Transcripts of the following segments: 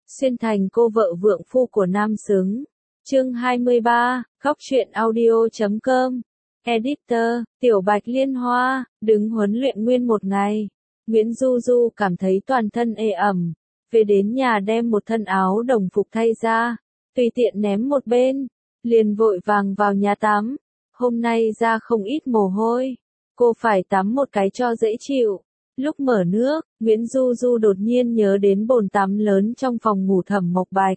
xuyên thành cô vợ vượng phu của nam xứng. Chương 23, Góc truyện audio.com. Editor, Tiểu Bạch Liên Hoa, đứng huấn luyện nguyên một ngày. Nguyễn Du Du cảm thấy toàn thân ê ẩm. Về đến nhà đem một thân áo đồng phục thay ra, tùy tiện ném một bên, liền vội vàng vào nhà tắm. Hôm nay ra không ít mồ hôi, cô phải tắm một cái cho dễ chịu. Lúc mở nước, Nguyễn Du Du đột nhiên nhớ đến bồn tắm lớn trong phòng ngủ Thẩm Mộc Bạch.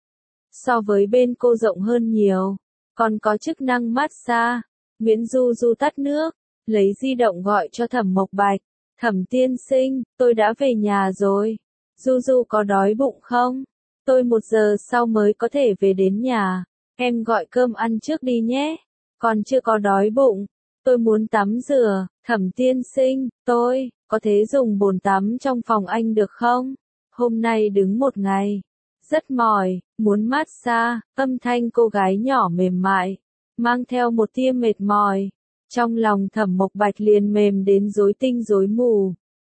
So với bên cô rộng hơn nhiều, còn có chức năng massage. Nguyễn Du Du tắt nước, lấy di động gọi cho Thẩm Mộc Bạch. Thẩm tiên sinh, tôi đã về nhà rồi. Du Du có đói bụng không? Tôi 1 giờ sau mới có thể về đến nhà. Em gọi cơm ăn trước đi nhé. Còn chưa có đói bụng. Tôi muốn tắm rửa. Thẩm tiên sinh, tôi có thể dùng bồn tắm trong phòng anh được không? Hôm nay đứng một ngày, rất mỏi, muốn massage. Âm thanh cô gái nhỏ mềm mại, mang theo một tia mệt mỏi. Trong lòng Thẩm Mộc Bạch liền mềm đến rối tinh rối mù.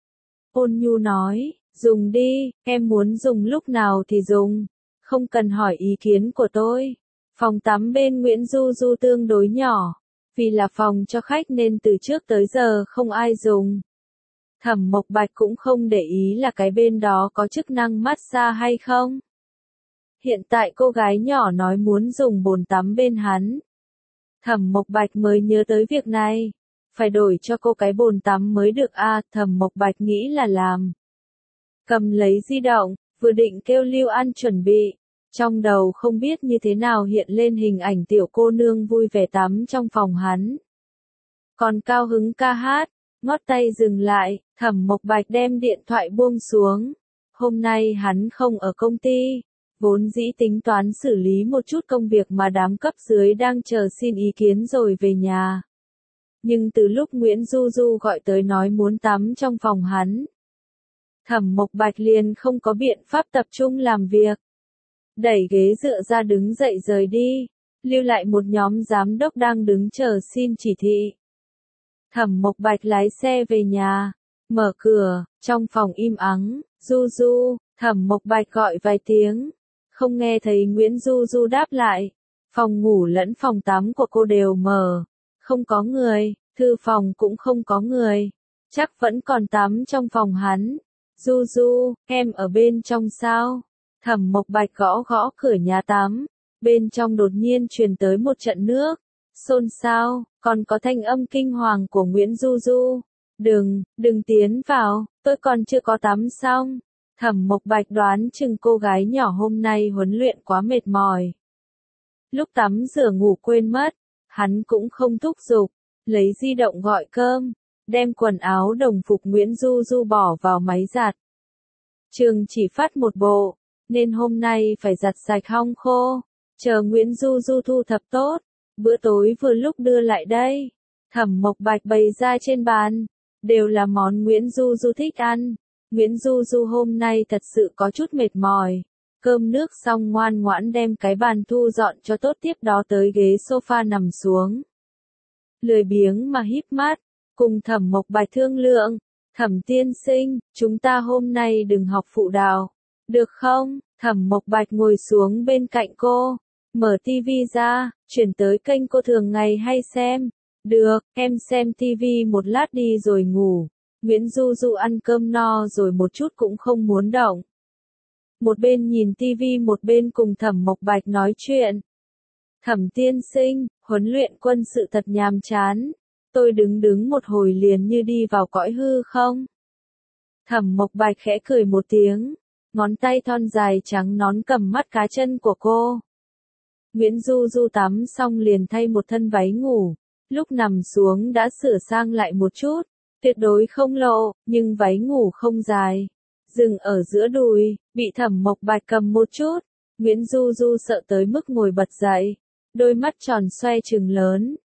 Ôn nhu nói, dùng đi, em muốn dùng lúc nào thì dùng, không cần hỏi ý kiến của tôi. Phòng tắm bên Nguyễn Du Du tương đối nhỏ, vì là phòng cho khách nên từ trước tới giờ không ai dùng. Thẩm Mộc Bạch cũng không để ý là cái bên đó có chức năng massage hay không. Hiện tại cô gái nhỏ nói muốn dùng bồn tắm bên hắn. Thẩm Mộc Bạch mới nhớ tới việc này, phải đổi cho cô cái bồn tắm mới được a. Thẩm Mộc Bạch nghĩ là làm. Cầm lấy di động, vừa định kêu Lưu An chuẩn bị, trong đầu không biết như thế nào hiện lên hình ảnh tiểu cô nương vui vẻ tắm trong phòng hắn. Còn cao hứng ca hát, ngót tay dừng lại, Thẩm Mộc Bạch đem điện thoại buông xuống. Hôm nay hắn không ở công ty, vốn dĩ tính toán xử lý một chút công việc mà đám cấp dưới đang chờ xin ý kiến rồi về nhà. Nhưng từ lúc Nguyễn Du Du gọi tới nói muốn tắm trong phòng hắn, Thẩm Mộc Bạch liền không có biện pháp tập trung làm việc. Đẩy ghế dựa ra đứng dậy rời đi, lưu lại một nhóm giám đốc đang đứng chờ xin chỉ thị. Thẩm Mộc Bạch lái xe về nhà, mở cửa, trong phòng im ắng. Du Du, Thẩm Mộc Bạch gọi vài tiếng, không nghe thấy Nguyễn Du Du đáp lại. Phòng ngủ lẫn phòng tắm của cô đều mở, không có người, thư phòng cũng không có người, chắc vẫn còn tắm trong phòng hắn. Du Du, em ở bên trong sao? Thẩm Mộc Bạch gõ gõ cửa nhà tắm, bên trong đột nhiên truyền tới một trận nước, xôn xao, còn có thanh âm kinh hoàng của Nguyễn Du Du. Đừng tiến vào, tôi còn chưa có tắm xong. Thẩm Mộc Bạch đoán chừng cô gái nhỏ hôm nay huấn luyện quá mệt mỏi. Lúc tắm rửa ngủ quên mất, hắn cũng không thúc giục, lấy di động gọi cơm, đem quần áo đồng phục Nguyễn Du Du bỏ vào máy giặt. Trường chỉ phát một bộ, nên hôm nay phải giặt sạch hong khô, chờ Nguyễn Du Du thu thập tốt, bữa tối vừa lúc đưa lại đây. Thẩm Mộc Bạch bày ra trên bàn, đều là món Nguyễn Du Du thích ăn. Nguyễn Du Du hôm nay thật sự có chút mệt mỏi. Cơm nước xong ngoan ngoãn đem cái bàn thu dọn cho tốt, tiếp đó tới ghế sofa nằm xuống. Lười biếng mà híp mắt, cùng Thẩm Mộc Bạch thương lượng. Thẩm tiên sinh, chúng ta hôm nay đừng học phụ đạo, được không? Thẩm Mộc Bạch ngồi xuống bên cạnh cô, mở tivi ra, chuyển tới kênh cô thường ngày hay xem. Được, em xem tivi một lát đi rồi ngủ. Nguyễn Du Du ăn cơm no rồi một chút cũng không muốn động. Một bên nhìn tivi một bên cùng Thẩm Mộc Bạch nói chuyện. Thẩm tiên sinh, huấn luyện quân sự thật nhàm chán. Tôi đứng một hồi liền như đi vào cõi hư không? Thẩm Mộc Bạch khẽ cười một tiếng, ngón tay thon dài trắng nón cầm mắt cá chân của cô. Nguyễn Du Du tắm xong liền thay một thân váy ngủ, lúc nằm xuống đã sửa sang lại một chút, tuyệt đối không lộ, nhưng váy ngủ không dài, dừng ở giữa đùi, bị Thẩm Mộc Bạch cầm một chút. Nguyễn Du Du sợ tới mức ngồi bật dậy, đôi mắt tròn xoe trừng lớn.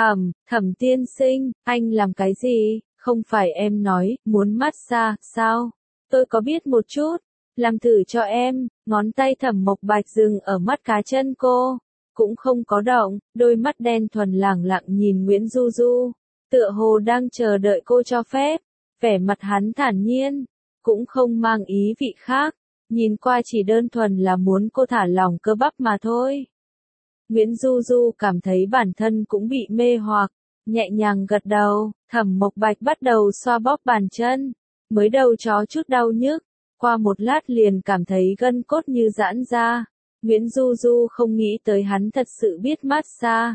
Thẩm tiên sinh, anh làm cái gì? Không phải em nói, muốn massage, sao? Tôi có biết một chút, làm thử cho em. Ngón tay Thẩm Mộc Bạch dừng ở mắt cá chân cô, cũng không có động, đôi mắt đen thuần lẳng lặng nhìn Nguyễn Du Du, tựa hồ đang chờ đợi cô cho phép. Vẻ mặt hắn thản nhiên, cũng không mang ý vị khác. nhìn qua chỉ đơn thuần là muốn cô thả lỏng cơ bắp mà thôi. Nguyễn Du Du cảm thấy bản thân cũng bị mê hoặc, nhẹ nhàng gật đầu, Thẩm Mộc Bạch bắt đầu xoa bóp bàn chân, mới đầu có chút đau nhức, qua một lát liền cảm thấy gân cốt như giãn ra. Nguyễn Du Du không nghĩ tới hắn thật sự biết massage.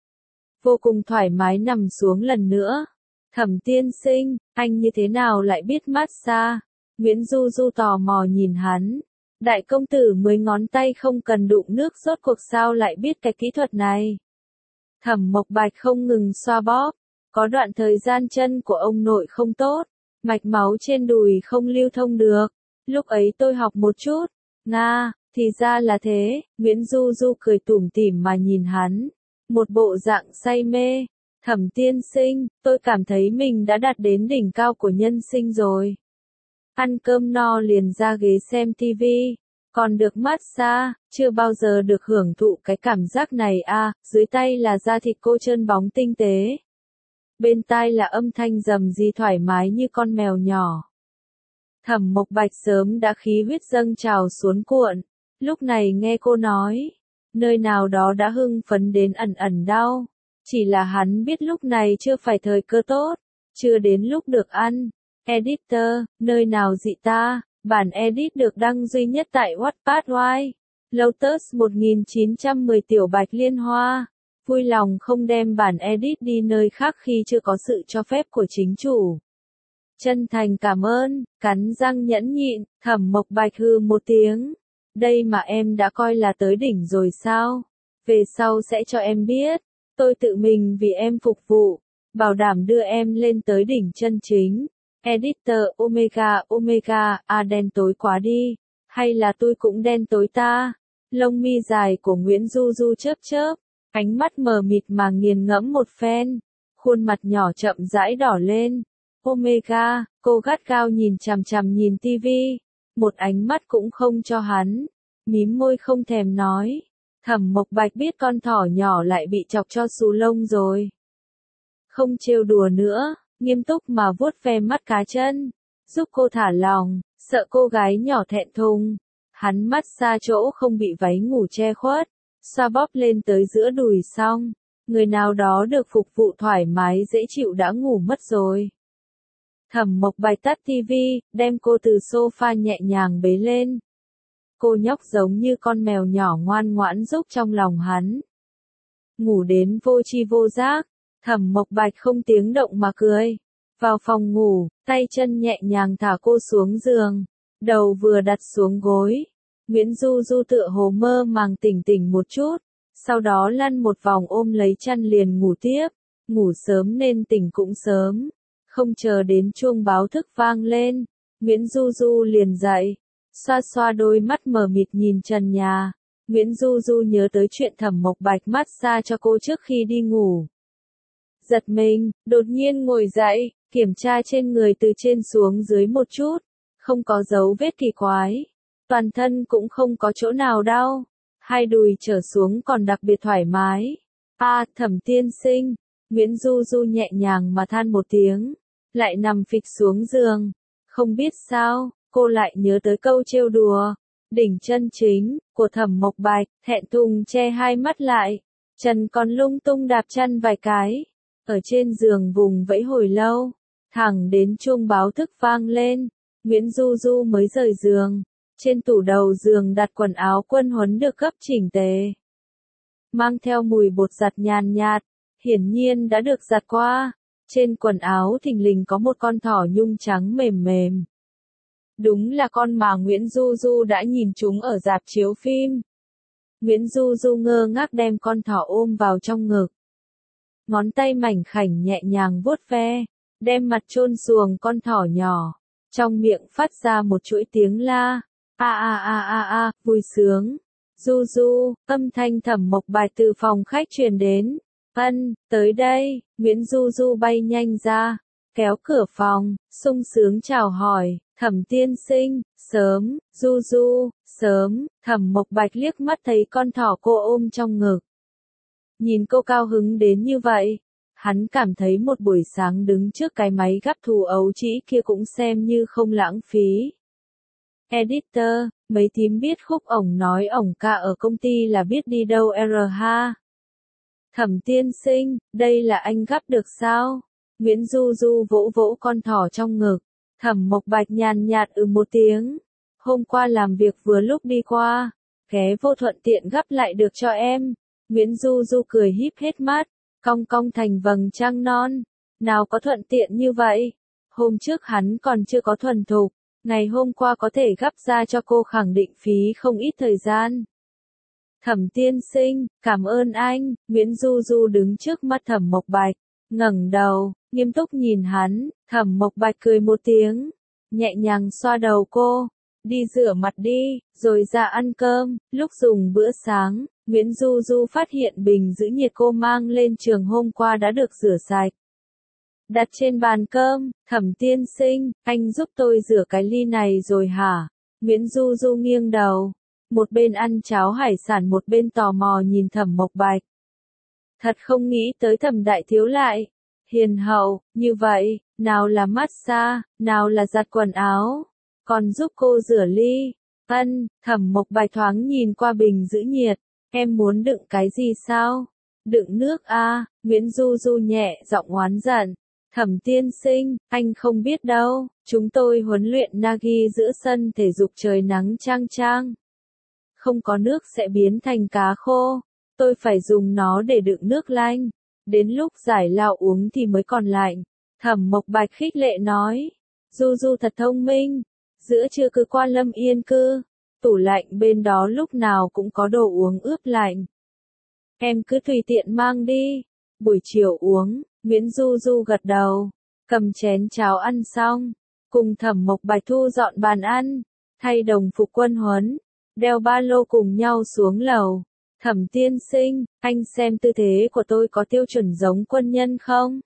Vô cùng thoải mái nằm xuống lần nữa. Thẩm tiên sinh, anh như thế nào lại biết massage? Nguyễn Du Du tò mò nhìn hắn. Đại công tử 10 ngón tay không cần đụng nước rốt cuộc sao lại biết cái kỹ thuật này. Thẩm Mộc Bạch không ngừng xoa bóp. Có đoạn thời gian chân của ông nội không tốt, mạch máu trên đùi không lưu thông được. Lúc ấy tôi học một chút. Nga, thì ra là thế. Nguyễn Du Du cười tủm tỉm mà nhìn hắn. Một bộ dạng say mê. Thẩm tiên sinh, tôi cảm thấy mình đã đạt đến đỉnh cao của nhân sinh rồi. Ăn cơm no liền ra ghế xem tivi, còn được massage, chưa bao giờ được hưởng thụ cái cảm giác này à, dưới tay là da thịt cô trơn bóng tinh tế. Bên tai là âm thanh rầm rì thoải mái như con mèo nhỏ. Thẩm Mộc Bạch sớm đã khí huyết dâng trào xuống cuộn, lúc này nghe cô nói, nơi nào đó đã hưng phấn đến ẩn ẩn đau. Chỉ là hắn biết lúc này chưa phải thời cơ tốt, chưa đến lúc được ăn. Editor, nơi nào dị ta, bản edit được đăng duy nhất tại Wattpad Why. Lotus 1910 Tiểu Bạch Liên Hoa. Vui lòng không đem bản edit đi nơi khác khi chưa có sự cho phép của chính chủ. Chân thành cảm ơn, cắn răng nhẫn nhịn, Thẩm Mộc Bạch hừ một tiếng. Đây mà em đã coi là tới đỉnh rồi sao? Về sau sẽ cho em biết. Tôi tự mình vì em phục vụ, bảo đảm đưa em lên tới đỉnh chân chính. Editor Omega, đen tối quá đi. Hay là tôi cũng đen tối ta? Lông mi dài của Nguyễn Du Du chớp chớp, ánh mắt mờ mịt mà nghiền ngẫm một phen. Khuôn mặt nhỏ chậm rãi đỏ lên. Omega, cô gắt gao nhìn chằm chằm nhìn tivi. Một ánh mắt cũng không cho hắn. Mím môi không thèm nói. Thẩm Mộc Bạch biết con thỏ nhỏ lại bị chọc cho xù lông rồi. Không trêu đùa nữa, nghiêm túc mà vuốt ve mắt cá chân, giúp cô thả lòng, sợ cô gái nhỏ thẹn thùng. Hắn massage chỗ không bị váy ngủ che khuất, xoa bóp lên tới giữa đùi xong, người nào đó được phục vụ thoải mái dễ chịu đã ngủ mất rồi. Thẩm Mộc Bạch tắt tivi, đem cô từ sofa nhẹ nhàng bế lên. Cô nhóc giống như con mèo nhỏ ngoan ngoãn giúp trong lòng hắn. Ngủ đến vô tri vô giác, Thẩm Mộc Bạch không tiếng động mà cười. Vào phòng ngủ, tay chân nhẹ nhàng thả cô xuống giường, đầu vừa đặt xuống gối. Nguyễn Du Du tựa hồ mơ màng tỉnh tỉnh một chút, sau đó lăn một vòng ôm lấy chăn liền ngủ tiếp. Ngủ sớm nên tỉnh cũng sớm, không chờ đến chuông báo thức vang lên, Nguyễn Du Du liền dậy. Xoa xoa đôi mắt mờ mịt nhìn trần nhà, Nguyễn Du Du nhớ tới chuyện Thẩm Mộc Bạch massage cho cô trước khi đi ngủ. Giật mình, đột nhiên ngồi dậy, kiểm tra trên người từ trên xuống dưới một chút, không có dấu vết kỳ quái, toàn thân cũng không có chỗ nào đau, hai đùi trở xuống còn đặc biệt thoải mái. Thẩm tiên sinh, Nguyễn Du Du nhẹ nhàng mà than một tiếng, lại nằm phịch xuống giường, không biết sao. Cô lại nhớ tới câu trêu đùa, đỉnh chân chính, của Thẩm Mộc Bạch, thẹn thùng che hai mắt lại, chân còn lung tung đạp chân vài cái, ở trên giường vùng vẫy hồi lâu, thẳng đến chuông báo thức vang lên, Nguyễn Du Du mới rời giường, trên tủ đầu giường đặt quần áo quân huấn được gấp chỉnh tề, mang theo mùi bột giặt nhàn nhạt, hiển nhiên đã được giặt qua, trên quần áo thình lình có một con thỏ nhung trắng mềm mềm. Đúng là con mà Nguyễn Du Du đã nhìn chúng ở rạp chiếu phim. Nguyễn Du Du ngơ ngác đem con thỏ ôm vào trong ngực. Ngón tay mảnh khảnh nhẹ nhàng vuốt ve, đem mặt chôn xuồng con thỏ nhỏ. Trong miệng phát ra một chuỗi tiếng la. Vui sướng. Du Du, âm thanh Thẩm Mộc Bạch từ phòng khách truyền đến. Tới đây, Nguyễn Du Du bay nhanh ra, kéo cửa phòng, sung sướng chào hỏi. Thẩm tiên sinh, sớm, Du Du, sớm, Thẩm Mộc Bạch liếc mắt thấy con thỏ cô ôm trong ngực. Nhìn cô cao hứng đến như vậy, hắn cảm thấy một buổi sáng đứng trước cái máy gắp thù ấu trĩ kia cũng xem như không lãng phí. Editor, mấy thím biết khúc ổng nói ổng ca ở công ty là biết đi đâu ha. Thẩm tiên sinh, đây là anh gắp được sao? Nguyễn Du Du vỗ vỗ con thỏ trong ngực. Thẩm Mộc Bạch nhàn nhạt một tiếng. Hôm qua làm việc vừa lúc đi qua, ghé vô thuận tiện gắp lại được cho em. Nguyễn Du Du cười híp hết mắt, cong cong thành vầng trăng non. Nào có thuận tiện như vậy? Hôm trước hắn còn chưa có thuần thục, ngày hôm qua có thể gắp ra cho cô khẳng định phí không ít thời gian. Thẩm tiên sinh, cảm ơn anh. Nguyễn Du Du đứng trước mắt Thẩm Mộc Bạch, ngẩng đầu, nghiêm túc nhìn hắn. Thẩm Mộc Bạch cười một tiếng, nhẹ nhàng xoa đầu cô. Đi rửa mặt đi, rồi ra ăn cơm. Lúc dùng bữa sáng, Nguyễn Du Du phát hiện bình giữ nhiệt cô mang lên trường hôm qua đã được rửa sạch. Đặt trên bàn cơm. Thẩm tiên sinh, anh giúp tôi rửa cái ly này rồi hả? Nguyễn Du Du nghiêng đầu, một bên ăn cháo hải sản một bên tò mò nhìn Thẩm Mộc Bạch. Thật không nghĩ tới Thẩm đại thiếu lại hiền hậu như vậy, nào là massage, nào là giặt quần áo, còn giúp cô rửa ly. Thẩm Mộc Bạch thoáng nhìn qua bình giữ nhiệt. Em muốn đựng cái gì sao? Đựng nước à? Nguyễn Du Du nhẹ giọng oán giận. Thẩm tiên sinh, anh không biết đâu, chúng tôi huấn luyện Nagi giữa sân thể dục trời nắng chang chang. Không có nước sẽ biến thành cá khô, tôi phải dùng nó để đựng nước lạnh. Đến lúc giải lao uống thì mới còn lạnh. Thẩm Mộc Bạch khích lệ nói. Du Du thật thông minh. Giữa trưa cứ qua Lâm Yên cư, tủ lạnh bên đó lúc nào cũng có đồ uống ướp lạnh. Em cứ tùy tiện mang đi. Buổi chiều uống. Nguyễn Du Du gật đầu, cầm chén cháo ăn xong, cùng Thẩm Mộc Bạch thu dọn bàn ăn, thay đồng phục quân huấn, đeo ba lô cùng nhau xuống lầu. Thẩm tiên sinh, anh xem tư thế của tôi có tiêu chuẩn giống quân nhân không?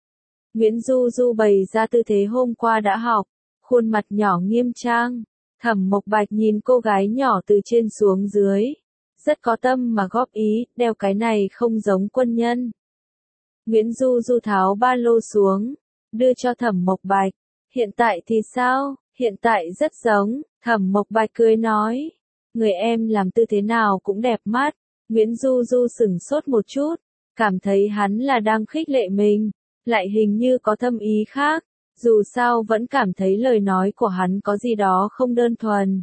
Nguyễn Du Du bày ra tư thế hôm qua đã học, khuôn mặt nhỏ nghiêm trang. Thẩm Mộc Bạch nhìn cô gái nhỏ từ trên xuống dưới, rất có tâm mà góp ý, đeo cái này không giống quân nhân. Nguyễn Du Du tháo ba lô xuống, đưa cho Thẩm Mộc Bạch. Hiện tại thì sao? Hiện tại rất giống. Thẩm Mộc Bạch cười nói. Người em làm tư thế nào cũng đẹp mắt. Nguyễn Du Du sửng sốt một chút, cảm thấy hắn là đang khích lệ mình, lại hình như có thâm ý khác. Dù sao vẫn cảm thấy lời nói của hắn có gì đó không đơn thuần.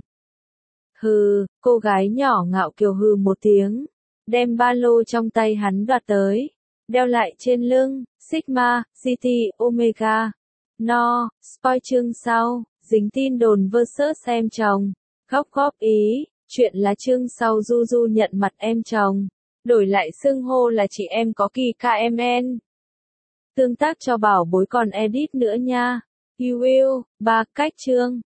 Hừ, cô gái nhỏ ngạo kiều hừ một tiếng, đem ba lô trong tay hắn đoạt tới, đeo lại trên lưng. Sigma, GT, Omega. No, spoil chương sau, dính tin đồn versus em chồng. Góp ý, chuyện là chương sau Du Du nhận mặt em chồng, đổi lại xưng hô là chị em có kỳ KMN. Tương tác cho bảo bối còn edit nữa nha. You will, 3 cách chương.